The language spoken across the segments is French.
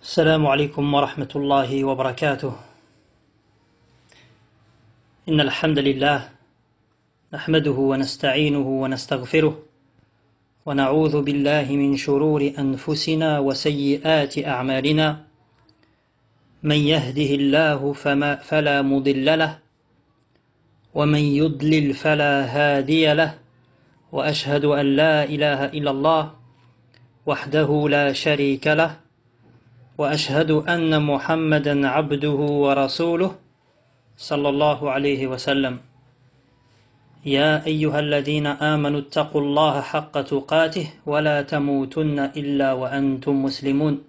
السلام عليكم ورحمة الله وبركاته. إن الحمد لله نحمده ونستعينه ونستغفره ونعوذ بالله من شرور أنفسنا وسيئات أعمالنا. من يهده الله فلا مضل له ومن يضلل فلا هادي له، وأشهد أن لا إله إلا الله وحده لا شريك له، وأشهد أن محمدا عبده ورسوله صلى الله عليه وسلم. يا أيها الذين آمنوا اتقوا الله حق تقاته ولا تموتن إلا وأنتم مسلمون.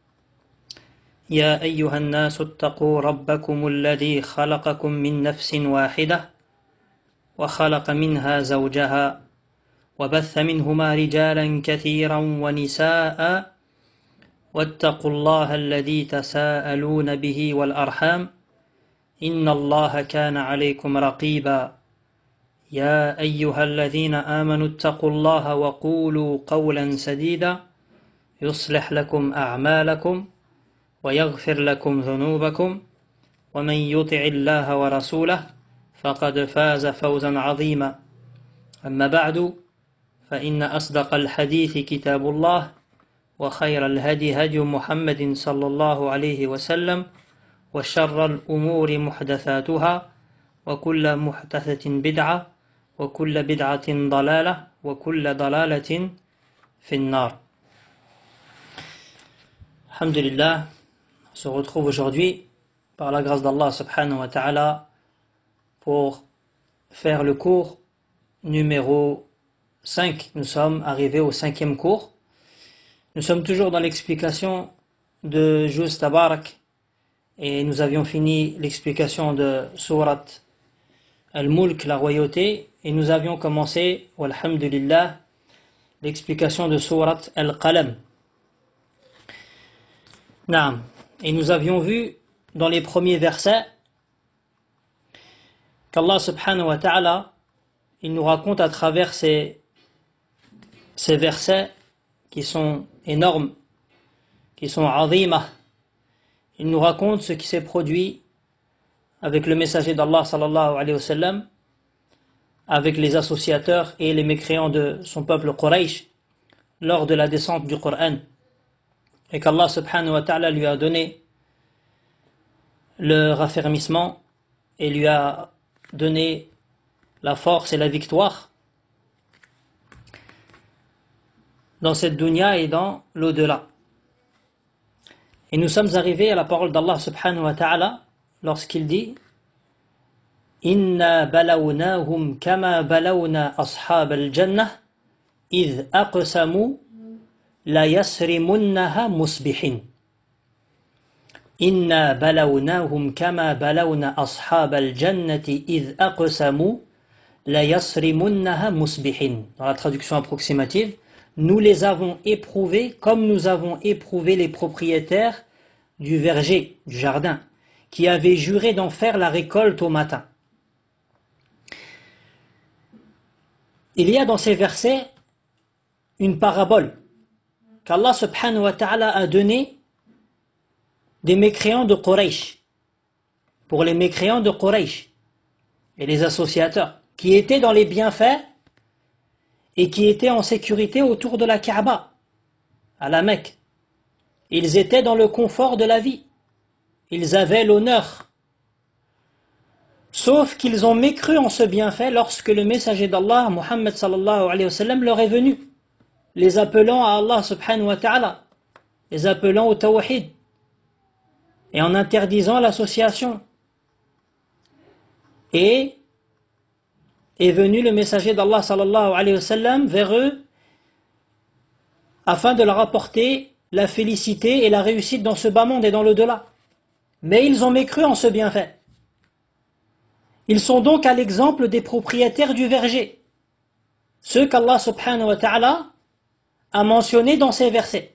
يا أيها الناس اتقوا ربكم الذي خلقكم من نفس واحدة وخلق منها زوجها وبث منهما رجالا كثيرا ونساء، واتقوا الله الذي تساءلون به والأرحام إن الله كان عليكم رقيبا. يا أيها الذين آمنوا اتقوا الله وقولوا قولا سديدا يصلح لكم أعمالكم ويغفر لكم ذنوبكم، ومن يطع الله ورسوله فقد فاز فوزا عظيما. أما بعد، فإن أصدق الحديث كتاب الله، وخير الهدي هدي محمد صلى الله عليه وسلم، وشر الأمور محدثاتها، وكل محدثة بدعة، وكل بدعة ضلالة، وكل ضلالة في النار. Alhamdulillah, on se retrouve aujourd'hui par la grâce d'Allah subhanahu wa ta'ala pour faire le cours numéro 5. Nous sommes arrivés au 5e cours. Nous sommes toujours dans l'explication de Juz Tabarak et nous avions fini l'explication de Surat Al-Mulk, la royauté, et nous avions commencé, walhamdulillah, l'explication de Surat Al-Qalam. Naam. Et nous avions vu dans les premiers versets qu'Allah subhanahu wa ta'ala, il nous raconte à travers ces versets qui sont énormes, qui sont azimah. Il nous raconte ce qui s'est produit avec le messager d'Allah sallallahu alayhi wa sallam, avec les associateurs et les mécréants de son peuple Quraysh lors de la descente du Coran, et qu'Allah subhanahu wa ta'ala lui a donné le raffermissement et lui a donné la force et la victoire dans cette dunya et dans l'au-delà. Et nous sommes arrivés à la parole d'Allah subhanahu wa ta'ala lorsqu'il dit Inna balawnahum kama balawna ashab al-jannah idh aqsamu la yasrimunnaha musbihin. Inna balawnahum kama balawna ashab al-jannati idh aqsamu la yasrimunnaha musbihin. Dans la traduction approximative, nous les avons éprouvés comme nous avons éprouvé les propriétaires du verger, du jardin, qui avaient juré d'en faire la récolte au matin. Il y a dans ces versets une parabole qu'Allah subhanahu wa ta'ala a donnée des mécréants de Quraysh, pour les mécréants de Quraysh et les associateurs, qui étaient dans les bienfaits et qui étaient en sécurité autour de la Kaaba, à la Mecque. Ils étaient dans le confort de la vie. Ils avaient l'honneur. Sauf qu'ils ont mécru en ce bienfait lorsque le messager d'Allah, Muhammad sallallahu alayhi wa sallam, leur est venu, les appelant à Allah subhanahu wa ta'ala, les appelant au tawhid, et en interdisant l'association. Et est venu le messager d'Allah sallallahu alayhi wa sallam vers eux afin de leur apporter la félicité et la réussite dans ce bas monde et dans l'au-delà. Mais ils ont mécru en ce bienfait. Ils sont donc à l'exemple des propriétaires du verger, ceux qu'Allah subhanahu wa ta'ala a mentionnés dans ces versets.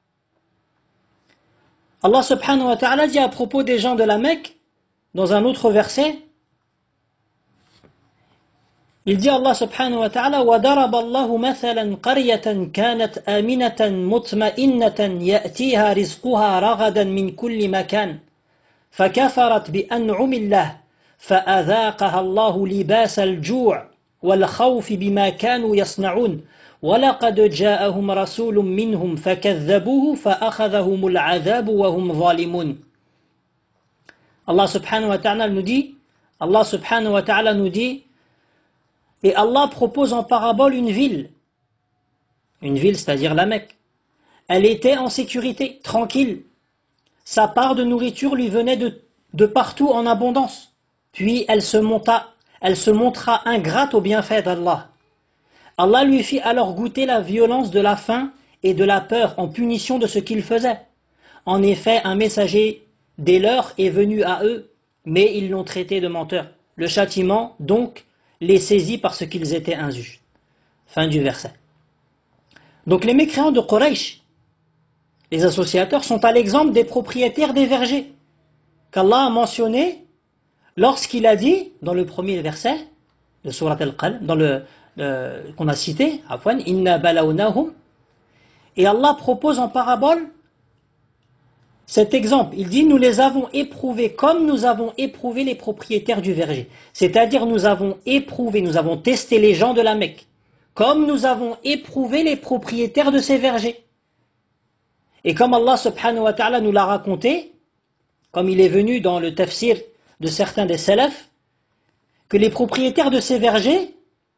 Allah subhanahu wa ta'ala dit à propos des gens de la Mecque, dans un autre verset, Il dit Allah subhanahu wa ta'ala وَضَرَبَ اللَّهُ مَثَلًا قَرْيَةً كَانَتْ آمِنَةً مُطْمَئِنَّةً يَأْتِيهَا رِزْقُهَا رَغَدًا مِنْ كُلِّ مَكَانٍ فكفرت بأنعم الله فأذاقها الله لباس الجوع والخوف بما كانوا يصنعون ولقد جاءهم رسول منهم فكذبوه فأخذهم العذاب وهم ظالمون. Allah subhanahu wa ta'ala nous dit, Allah subhanahu wa ta'ala nous dit, et Allah propose en parabole une ville, c'est-à-dire la Mecque. Elle était en sécurité, tranquille. Sa part de nourriture lui venait de partout en abondance. Puis elle se montra ingrate au bienfait d'Allah. Allah lui fit alors goûter la violence de la faim et de la peur en punition de ce qu'il faisait. En effet, un messager des leurs est venu à eux, mais ils l'ont traité de menteur. Le châtiment, donc, les saisit parce qu'ils étaient injustes. Fin du verset. Donc les mécréants de Quraysh, les associateurs, sont à l'exemple des propriétaires des vergers qu'Allah a mentionné lorsqu'il a dit, dans le premier verset de Surat Al-Qalb, qu'on a cité, Inna balawnahum, et Allah propose en parabole cet exemple. Il dit, nous les avons éprouvés comme nous avons éprouvé les propriétaires du verger. C'est-à-dire, nous avons testé les gens de la Mecque, comme nous avons éprouvé les propriétaires de ces vergers. Et comme Allah subhanahu wa ta'ala nous l'a raconté, comme il est venu dans le tafsir de certains des salafs, que les propriétaires de ces vergers,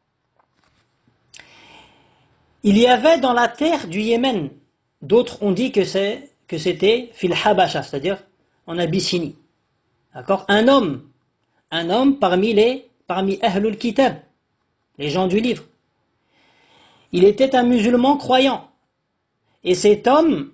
il y avait dans la terre du Yémen, d'autres ont dit que c'était fil habasha, c'est-à-dire en Abyssinie. D'accord? Un homme parmi Ahlul Kitab, les gens du livre. Il était un musulman croyant. Et cet homme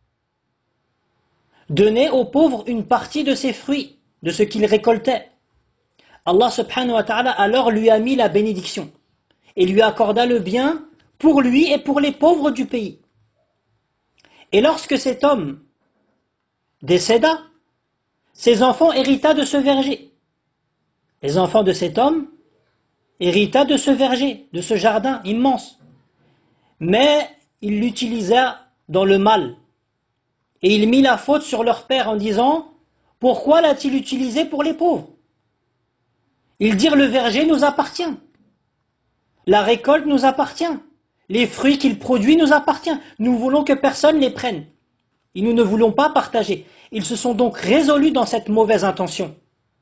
donnait aux pauvres une partie de ses fruits, de ce qu'il récoltait. Allah subhanahu wa ta'ala alors lui a mis la bénédiction et lui accorda le bien pour lui et pour les pauvres du pays. Et lorsque cet homme décéda, ses enfants hérita de ce verger. Les enfants de cet homme hérita de ce verger, de ce jardin immense. Mais il l'utilisa dans le mal. Et il mit la faute sur leur père en disant, pourquoi l'a-t-il utilisé pour les pauvres? Ils dirent, le verger nous appartient. La récolte nous appartient. Les fruits qu'il produit nous appartiennent. Nous voulons que personne les prenne. Et nous ne voulons pas partager. Ils se sont donc résolus dans cette mauvaise intention.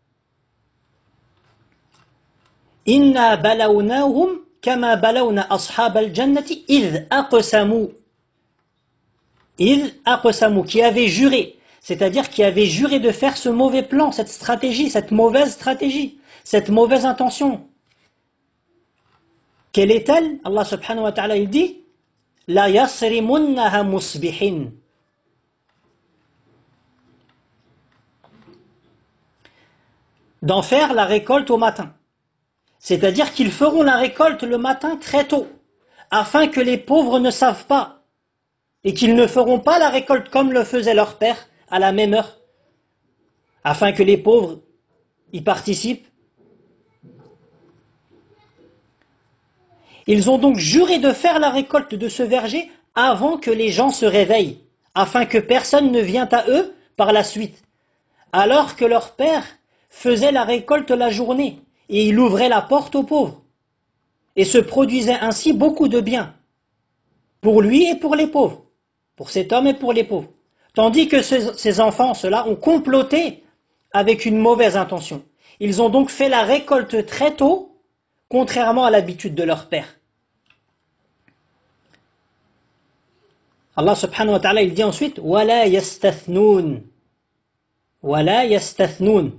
Inna balawnahum kama balawna ashab al-jannati idh aqsamu. Idh aqsamu, qui avait juré, c'est-à-dire qui avait juré de faire ce mauvais plan, cette stratégie, cette mauvaise intention. Quelle est-elle? Allah subhanahu wa ta'ala il dit, la yasrimunnaha musbihin. D'en faire la récolte au matin. C'est-à-dire qu'ils feront la récolte le matin très tôt, afin que les pauvres ne savent pas, et qu'ils ne feront pas la récolte comme le faisait leur père à la même heure, afin que les pauvres y participent. Ils ont donc juré de faire la récolte de ce verger avant que les gens se réveillent, afin que personne ne vienne à eux par la suite, alors que leur père faisait la récolte la journée, et il ouvrait la porte aux pauvres, et se produisait ainsi beaucoup de bien, pour lui et pour les pauvres, pour cet homme et pour les pauvres. Tandis que ces enfants, ceux-là, ont comploté avec une mauvaise intention. Ils ont donc fait la récolte très tôt, contrairement à l'habitude de leur père. Allah subhanahu wa ta'ala, il dit ensuite, وَلَا يَسْتَثْنُونَ وَلَا يَسْتَثْنُونَ,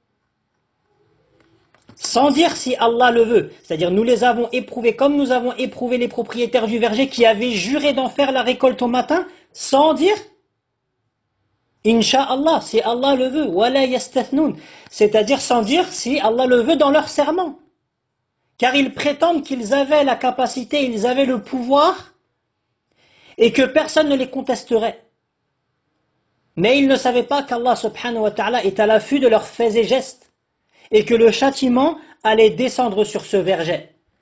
sans dire si Allah le veut. C'est-à-dire, nous les avons éprouvés comme nous avons éprouvé les propriétaires du verger qui avaient juré d'en faire la récolte au matin, sans dire Inch'Allah, si Allah le veut, wala yastathnun, c'est-à-dire sans dire si Allah le veut dans leur serment. Car ils prétendent qu'ils avaient la capacité, ils avaient le pouvoir, et que personne ne les contesterait. Mais ils ne savaient pas qu'Allah subhanahu wa ta'ala est à l'affût de leurs faits et gestes, et que le châtiment allait descendre sur ce verger.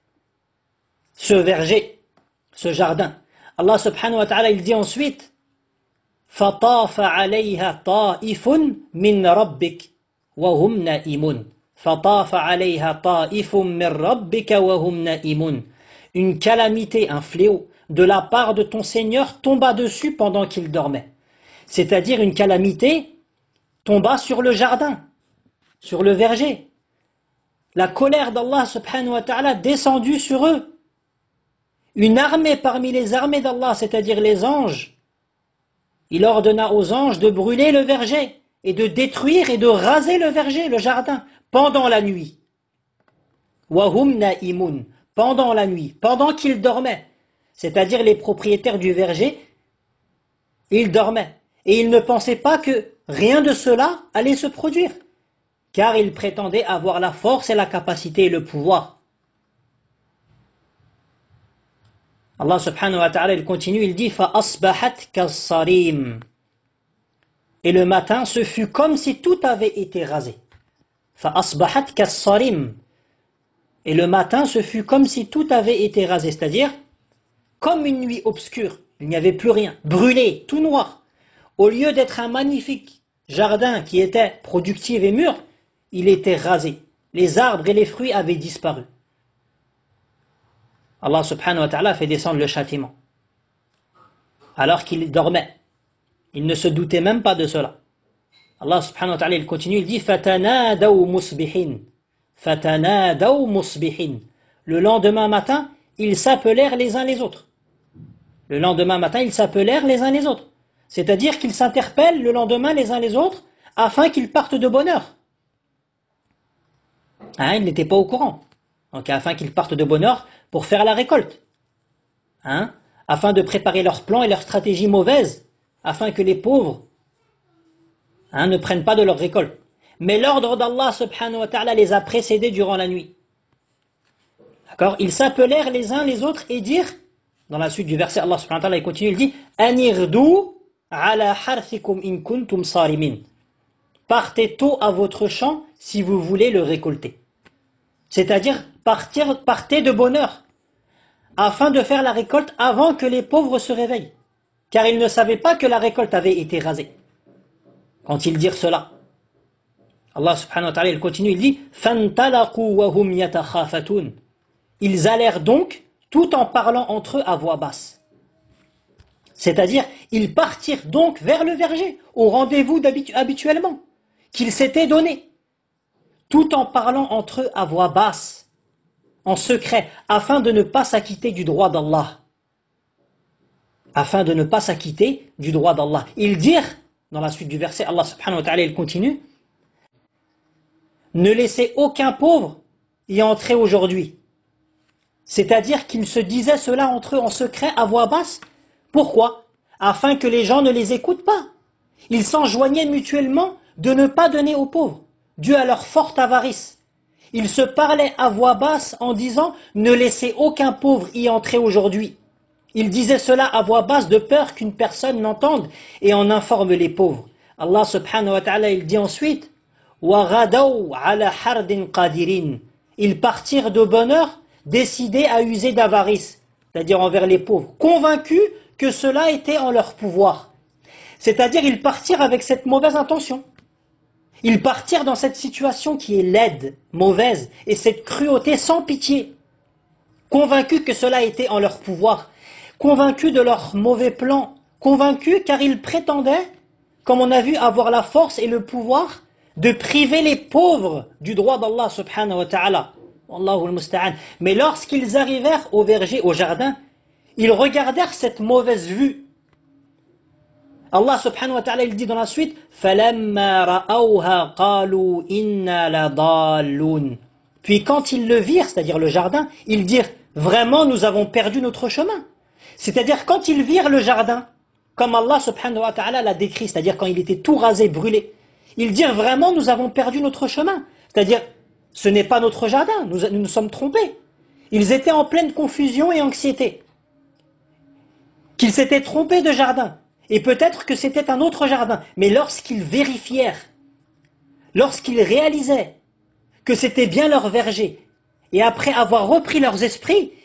ce verger, ce jardin. Allah subhanahu wa ta'ala, il dit ensuite فَطَافَ عَلَيْهَا طَائِفٌ مِّن رَبِّكَ وَهُمْ نَائِمُونَ فَطَافَ عَلَيْهَا طَائِفٌ مِّن رَبِّكَ وَهُمْ نَائِمُونَ. Une calamité, un fléau de la part de ton Seigneur tomba dessus pendant qu'il dormait. C'est-à-dire une calamité tomba sur le jardin, sur le verger. La colère d'Allah subhanahu wa ta'ala descendue sur eux. Une armée parmi les armées d'Allah, c'est-à-dire les anges, il ordonna aux anges de brûler le verger et de détruire et de raser le verger, le jardin, pendant la nuit. Wahum na'imun, pendant la nuit, pendant qu'ils dormaient. C'est-à-dire les propriétaires du verger, ils dormaient. Et ils ne pensaient pas que rien de cela allait se produire, car ils prétendaient avoir la force et la capacité et le pouvoir. Allah subhanahu wa ta'ala, il continue, il dit فَأَصْبَحَتْ كَالصَّرِيمِ. Et le matin, ce fut comme si tout avait été rasé. فَأَصْبَحَتْ كَالصَّرِيمِ. Et le matin, ce fut comme si tout avait été rasé, c'est-à-dire comme une nuit obscure, il n'y avait plus rien, brûlé, tout noir. Au lieu d'être un magnifique jardin qui était productif et mûr, il était rasé. Les arbres et les fruits avaient disparu. Allah subhanahu wa ta'ala fait descendre le châtiment. Alors qu'il dormait. Il ne se doutait même pas de cela. Allah subhanahu wa ta'ala, il continue, il dit فَتَنَادَوْا مُصْبِحِينَ فَتَنَادَوْا مُصْبِحِينَ. Le lendemain matin, ils s'appelèrent les uns les autres. Le lendemain matin, ils s'appelèrent les uns les autres. C'est-à-dire qu'ils s'interpellent le lendemain les uns les autres afin qu'ils partent de bonne heure. Hein, ils n'étaient pas au courant. Donc afin qu'ils partent de bonne heure pour faire la récolte. Hein, afin de préparer leurs plans et leurs stratégies mauvaises, afin que les pauvres ne prennent pas de leur récolte. Mais l'ordre d'Allah subhanahu wa ta'ala les a précédés durant la nuit. D'accord? Ils s'appelèrent les uns les autres et dirent, dans la suite du verset, Allah subhanahu wa ta'ala il continue, il dit Anirdu ala harthikum in kuntum sarimin. Partez tôt à votre champ si vous voulez le récolter. C'est-à-dire, partez de bonne heure, afin de faire la récolte avant que les pauvres se réveillent. Car ils ne savaient pas que la récolte avait été rasée. Quand ils dirent cela, Allah subhanahu wa ta'ala il continue, il dit فَانْتَلَقُوا وَهُمْ يَتَخَافَتُونَ. Ils allèrent donc tout en parlant entre eux à voix basse. C'est-à-dire, ils partirent donc vers le verger, au rendez-vous habituellement, qu'ils s'étaient donné, tout en parlant entre eux à voix basse, en secret, afin de ne pas s'acquitter du droit d'Allah. Afin de ne pas s'acquitter du droit d'Allah. Ils dirent, dans la suite du verset, Allah subhanahu wa ta'ala il continue, ne laissez aucun pauvre y entrer aujourd'hui. C'est-à-dire qu'ils se disaient cela entre eux en secret à voix basse. Pourquoi? Afin que les gens ne les écoutent pas. Ils s'enjoignaient mutuellement de ne pas donner aux pauvres, dû à leur forte avarice. Ils se parlaient à voix basse en disant « Ne laissez aucun pauvre y entrer aujourd'hui ». Ils disaient cela à voix basse de peur qu'une personne n'entende et en informe les pauvres. Allah subhanahu wa ta'ala il dit ensuite وَغَدَوْا عَلَى حَرْدٍ قَادِرِينَ. Ils partirent de bonne heure, décidés à user d'avarice, c'est-à-dire envers les pauvres, convaincus que cela était en leur pouvoir. C'est-à-dire ils partirent avec cette mauvaise intention. Ils partirent dans cette situation qui est laide, mauvaise, et cette cruauté sans pitié, convaincus que cela était en leur pouvoir, convaincus de leur mauvais plan, convaincus car ils prétendaient, comme on a vu, avoir la force et le pouvoir de priver les pauvres du droit d'Allah subhanahu wa ta'ala. Wallahu al-musta'an. Mais lorsqu'ils arrivèrent au verger, au jardin, ils regardèrent cette mauvaise vue. Allah subhanahu wa ta'ala il dit dans la suite فَلَمَّا رَأَوْهَا قَالُوا إِنَّا لَضَالُّونَ. Puis quand ils le virent, c'est-à-dire le jardin, ils dirent vraiment nous avons perdu notre chemin. C'est-à-dire quand ils virent le jardin, comme Allah subhanahu wa ta'ala l'a décrit, c'est-à-dire quand il était tout rasé, brûlé, ils dirent vraiment nous avons perdu notre chemin. C'est-à-dire ce n'est pas notre jardin, nous nous sommes trompés. Ils étaient en pleine confusion et anxiété. Qu'ils s'étaient trompés de jardin. Et peut-être que c'était un autre jardin. Mais lorsqu'ils vérifièrent, lorsqu'ils réalisaient que c'était bien leur verger, et après avoir repris leurs esprits,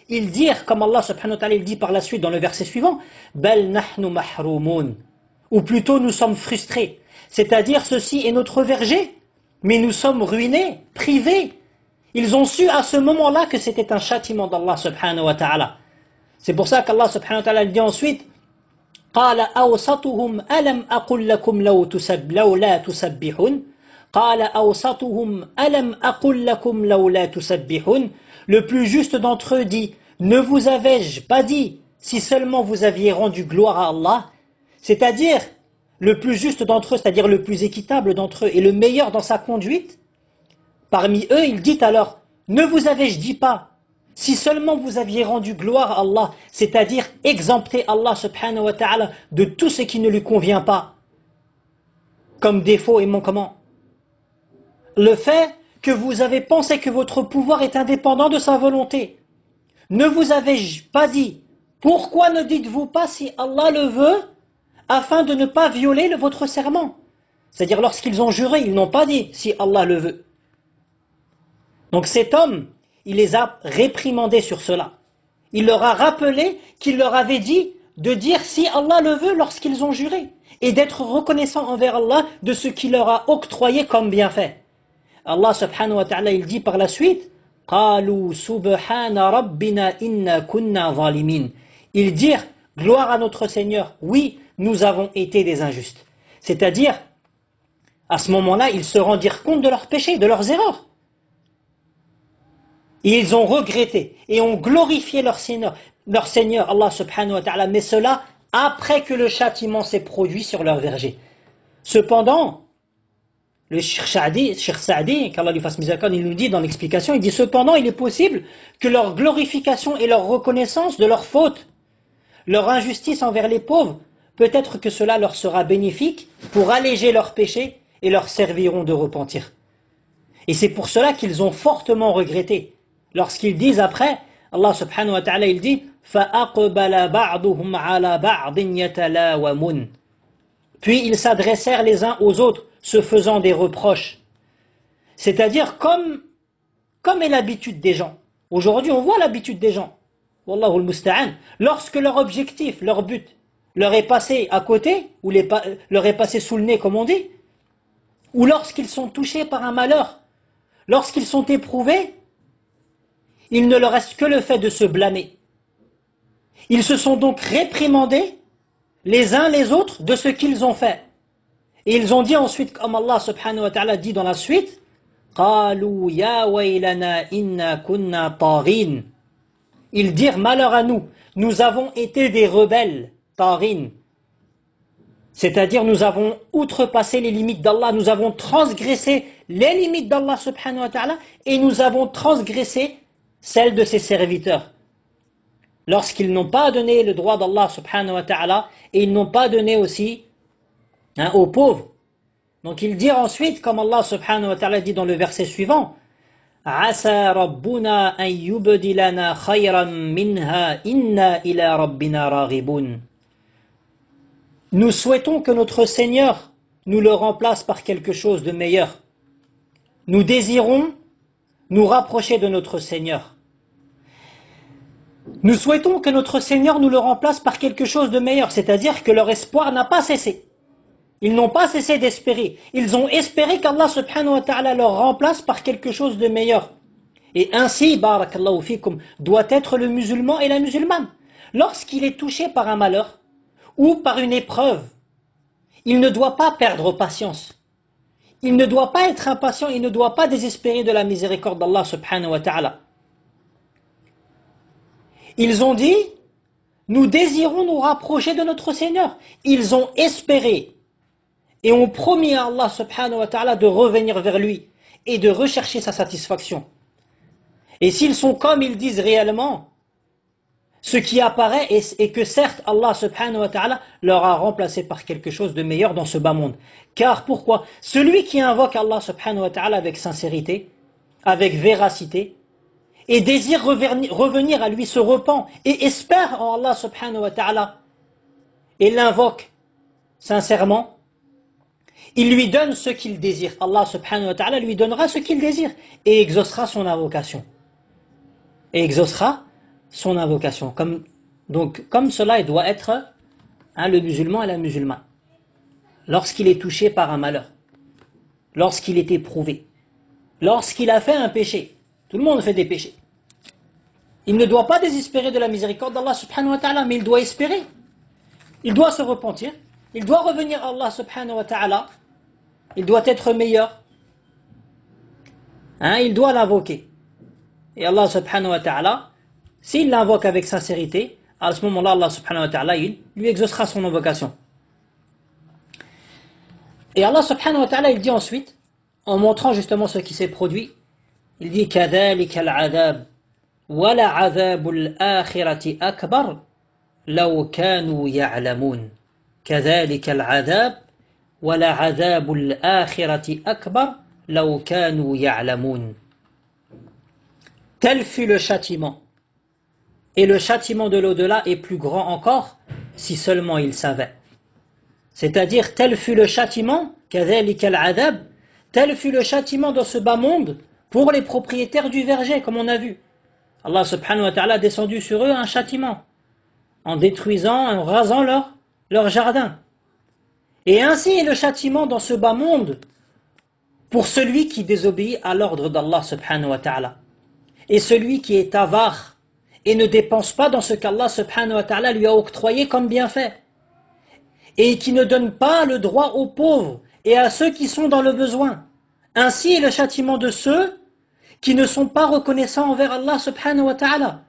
Ils dirent, comme Allah subhanahu wa ta'ala il dit par la suite dans le verset suivant, Bal nahnu mahroumun, ou plutôt nous sommes frustrés. C'est-à-dire ceci est notre verger, mais nous sommes ruinés, privés. Ils ont su à ce moment-là que c'était un châtiment d'Allah subhanahu wa ta'ala. C'est pour ça qu'Allah subhanahu wa ta'ala dit ensuite, قال أوسطهم ألم أقل لكم لولا تسبحون قال أوسطهم ألم أقل لكم لولا تسبحون. Le plus juste d'entre eux dit, ne vous avais-je pas dit si seulement vous aviez rendu gloire à Allah? C'est-à-dire, le plus juste d'entre eux, c'est-à-dire le plus équitable d'entre eux et le meilleur dans sa conduite, parmi eux, il dit alors, ne vous avais-je dit pas si seulement vous aviez rendu gloire à Allah, c'est-à-dire exempté Allah subhanahu wa ta'ala de tout ce qui ne lui convient pas, comme défaut et manquement. Le fait que vous avez pensé que votre pouvoir est indépendant de sa volonté. Ne vous avais-je pas dit, pourquoi ne dites-vous pas si Allah le veut, afin de ne pas violer votre serment? C'est-à-dire lorsqu'ils ont juré, ils n'ont pas dit si Allah le veut. Donc cet homme, il les a réprimandés sur cela. Il leur a rappelé qu'il leur avait dit de dire si Allah le veut lorsqu'ils ont juré et d'être reconnaissant envers Allah de ce qu'il leur a octroyé comme bienfait. Allah subhanahu wa ta'ala il dit par la suite قَالُوا سُبْحَانَ رَبِّنَا إِنَّا كُنَّا ظَالِمِينَ. Ils dirent gloire à notre Seigneur, oui, nous avons été des injustes. C'est-à-dire, à ce moment-là, ils se rendirent compte de leurs péchés, de leurs erreurs. Et ils ont regretté et ont glorifié leur Seigneur, Allah subhanahu wa ta'ala, mais cela après que le châtiment s'est produit sur leur verger. Cependant, le Cheikh Saadi, qu'Allah lui fasse miséricorde, il nous dit dans l'explication, il dit cependant il est possible que leur glorification et leur reconnaissance de leurs fautes, leur injustice envers les pauvres, peut-être que cela leur sera bénéfique pour alléger leurs péchés et leur serviront de repentir. Et c'est pour cela qu'ils ont fortement regretté. Lorsqu'ils disent après, Allah subhanahu wa ta'ala il dit فَأَقْبَلَ بَعْضُهُمْ عَلَى بَعْضٍ يَتَلَاوَمُونَ. Puis ils s'adressèrent les uns aux autres, se faisant des reproches. C'est-à-dire comme est l'habitude des gens. Aujourd'hui on voit l'habitude des gens. Wallahu al-musta'an. Lorsque leur objectif, leur but, leur est passé à côté, ou leur est passé sous le nez comme on dit, ou lorsqu'ils sont touchés par un malheur, lorsqu'ils sont éprouvés, il ne leur reste que le fait de se blâmer. Ils se sont donc réprimandés les uns les autres de ce qu'ils ont fait. Et ils ont dit ensuite, comme Allah subhanahu wa ta'ala dit dans la suite, قَالُوا يَا وَيْلَنَا إِنَّا كُنَّا طَاغِينَ. Ils dirent, malheur à nous, nous avons été des rebelles, tarin. C'est-à-dire nous avons outrepassé les limites d'Allah, nous avons transgressé les limites d'Allah subhanahu wa ta'ala et nous avons transgressé celles de ses serviteurs. Lorsqu'ils n'ont pas donné le droit d'Allah subhanahu wa ta'ala et ils n'ont pas donné aussi aux pauvres. Donc ils dirent ensuite, comme Allah subhanahu wa ta'ala dit dans le verset suivant, عَسَى رَبُّنَا أَن يُبْدِلَنَا خَيْرًا مِنْهَا إِنَّا إِلَى رَبِّنَا رَاغِبُونَ. Nous souhaitons que notre Seigneur nous le remplace par quelque chose de meilleur. Nous désirons nous rapprocher de notre Seigneur. Nous souhaitons que notre Seigneur nous le remplace par quelque chose de meilleur, c'est-à-dire que leur espoir n'a pas cessé. Ils n'ont pas cessé d'espérer. Ils ont espéré qu'Allah subhanahu wa ta'ala leur remplace par quelque chose de meilleur. Et ainsi, barakallahu fikum, doit être le musulman et la musulmane. Lorsqu'il est touché par un malheur ou par une épreuve, il ne doit pas perdre patience. Il ne doit pas être impatient, il ne doit pas désespérer de la miséricorde d'Allah subhanahu wa ta'ala. Ils ont dit, nous désirons nous rapprocher de notre Seigneur. Ils ont espéré et ont promis à Allah subhanahu wa ta'ala de revenir vers lui et de rechercher sa satisfaction. Et s'ils sont comme ils disent réellement, ce qui apparaît est que certes Allah subhanahu wa ta'ala leur a remplacé par quelque chose de meilleur dans ce bas monde. Car pourquoi? Celui qui invoque Allah subhanahu wa ta'ala avec sincérité, avec véracité, et désire revenir à lui, se repent et espère en Allah subhanahu wa ta'ala, et l'invoque sincèrement, il lui donne ce qu'il désire. Allah subhanahu wa ta'ala lui donnera ce qu'il désire et exaucera son invocation. Et exaucera son invocation. Comme cela, il doit être le musulman et la musulmane. Lorsqu'il est touché par un malheur, lorsqu'il est éprouvé, lorsqu'il a fait un péché, tout le monde fait des péchés. Il ne doit pas désespérer de la miséricorde d'Allah subhanahu wa ta'ala, mais il doit espérer. Il doit se repentir, il doit revenir à Allah subhanahu wa ta'ala, il doit être meilleur. Il doit l'invoquer. Et Allah subhanahu wa ta'ala, s'il l'invoque avec sincérité, à ce moment-là, Allah subhanahu wa ta'ala, il lui exaucera son invocation. Et Allah subhanahu wa ta'ala, il dit ensuite, en montrant justement ce qui s'est produit, il dit كَذَلِكَ الْعَذَابُ وَلَعَذَابُ الْآخِرَةِ أَكْبَرُ لَوْ كَانُوا يَعْلَمُونَ كَذَلِكَ الْعَذَابُ وَلَعَذَابُ الْآخِرَةِ أَكْبَرُ لَوْ كَانُوا يَعْلَمُونَ. Tel fut le châtiment. Et le châtiment de l'au-delà est plus grand encore, si seulement ils savaient. C'est-à-dire, tel fut le châtiment, كَذَلِكَ الْعَذَابُ, tel fut le châtiment dans ce bas monde pour les propriétaires du verger, comme on a vu. Allah subhanahu wa ta'ala a descendu sur eux un châtiment, en détruisant, en rasant leur jardin. Et ainsi est le châtiment dans ce bas monde pour celui qui désobéit à l'ordre d'Allah subhanahu wa ta'ala. Et celui qui est avare et ne dépense pas dans ce qu'Allah subhanahu wa ta'ala lui a octroyé comme bienfait. Et qui ne donne pas le droit aux pauvres et à ceux qui sont dans le besoin. Ainsi est le châtiment de ceux qui ne sont pas reconnaissants envers Allah subhanahu wa ta'ala.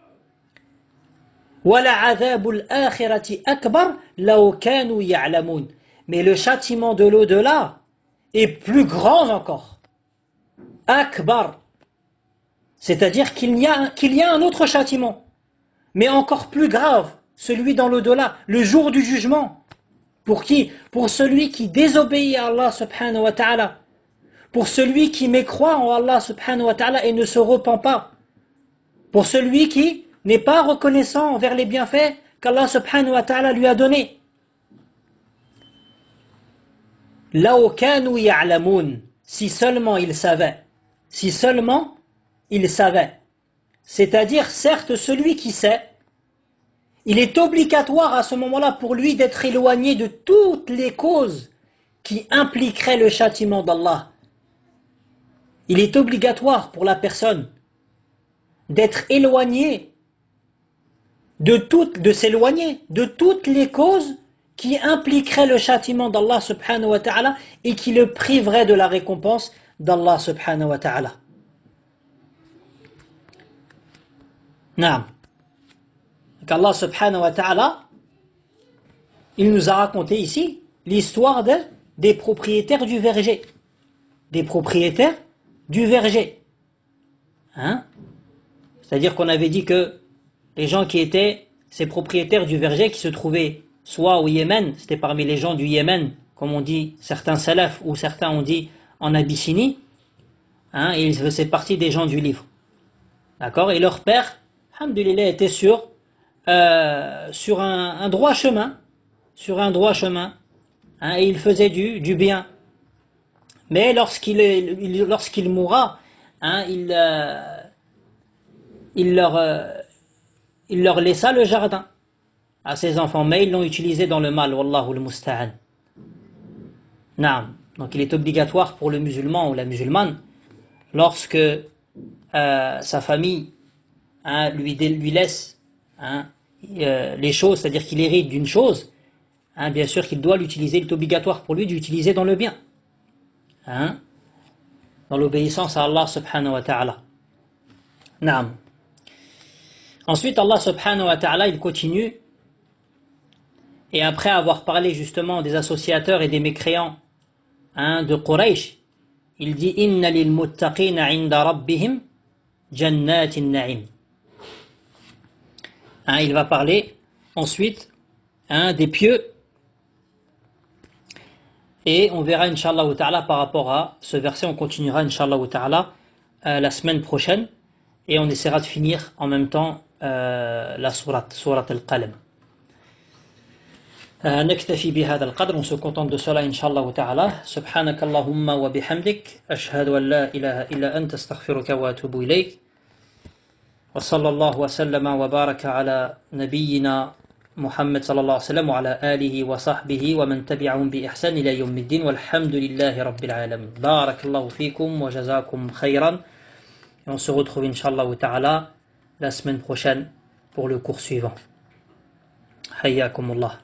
وَلَعَذَابُ الْآخِرَةِ أَكْبَرُ لَوْ كَانُوا يَعْلَمُونَ. Mais le châtiment de l'au-delà est plus grand encore. Akbar. C'est-à-dire qu'il y a un autre châtiment, mais encore plus grave, celui dans l'au-delà, le jour du jugement. Pour qui? Pour celui qui désobéit à Allah subhanahu wa ta'ala. Pour celui qui mécroit en Allah subhanahu wa ta'ala et ne se repent pas. Pour celui qui n'est pas reconnaissant envers les bienfaits qu'Allah subhanahu wa ta'ala lui a donnés. Law kanu ya'lamun, si seulement il savait. Si seulement il savait. C'est-à-dire, certes, celui qui sait, il est obligatoire à ce moment-là pour lui d'être éloigné de toutes les causes qui impliqueraient le châtiment d'Allah. Il est obligatoire pour la personne d'être éloigné de s'éloigner de toutes les causes qui impliqueraient le châtiment d'Allah subhanahu wa ta'ala et qui le priveraient de la récompense d'Allah subhanahu wa ta'ala. Naam. Allah subhanahu wa ta'ala, il nous a raconté ici l'histoire des propriétaires du verger. Des propriétaires du verger. C'est-à-dire qu'on avait dit que les gens qui étaient ces propriétaires du verger qui se trouvaient soit au Yémen, c'était parmi les gens du Yémen, comme on dit certains salafs ou certains ont dit en Abyssinie, et ils faisaient partie des gens du livre. D'accord? Et leur père, alhamdulillah, était sur un droit chemin, et il faisait du bien. Mais lorsqu'il mourra, il leur laissa le jardin à ses enfants, mais ils l'ont utilisé dans le mal. Wallahu al-musta'an. Naam. Donc il est obligatoire pour le musulman ou la musulmane, lorsque sa famille lui laisse les choses, c'est-à-dire qu'il hérite d'une chose, bien sûr qu'il doit l'utiliser, il est obligatoire pour lui d'utiliser dans le bien, dans l'obéissance à Allah subhanahu wa ta'ala. Naam. Ensuite Allah subhanahu wa ta'ala il continue, et après avoir parlé justement des associateurs et des mécréants de Quraysh, il dit inna lil muttaqina 'inda rabbihim jannatin na'im. Il va parler ensuite des pieux, et on verra Inch'Allah ta'ala par rapport à ce verset, on continuera Inch'Allah ta'ala la semaine prochaine, et on essaiera de finir en même temps la sourate al-Qalam. نكتفي بهذا القدر, on se contente de cela Inch'Allah ta'ala. سبحانك اللهم وبحمدك أشهد أن لا إله إلا أنت أستغفرك وأتوب إليك. وصلى الله وسلم وبارك على نبينا محمد صلى الله عليه وسلم وعلى آله وصحبه ومن تبعهم بإحسان إلى يوم الدين والحمد لله رب العالمين. بارك الله فيكم وجزاكم خيرا. Et on se retrouve Inch'Allah ta'ala la semaine prochaine pour le cours suivant. Hayyakumullah.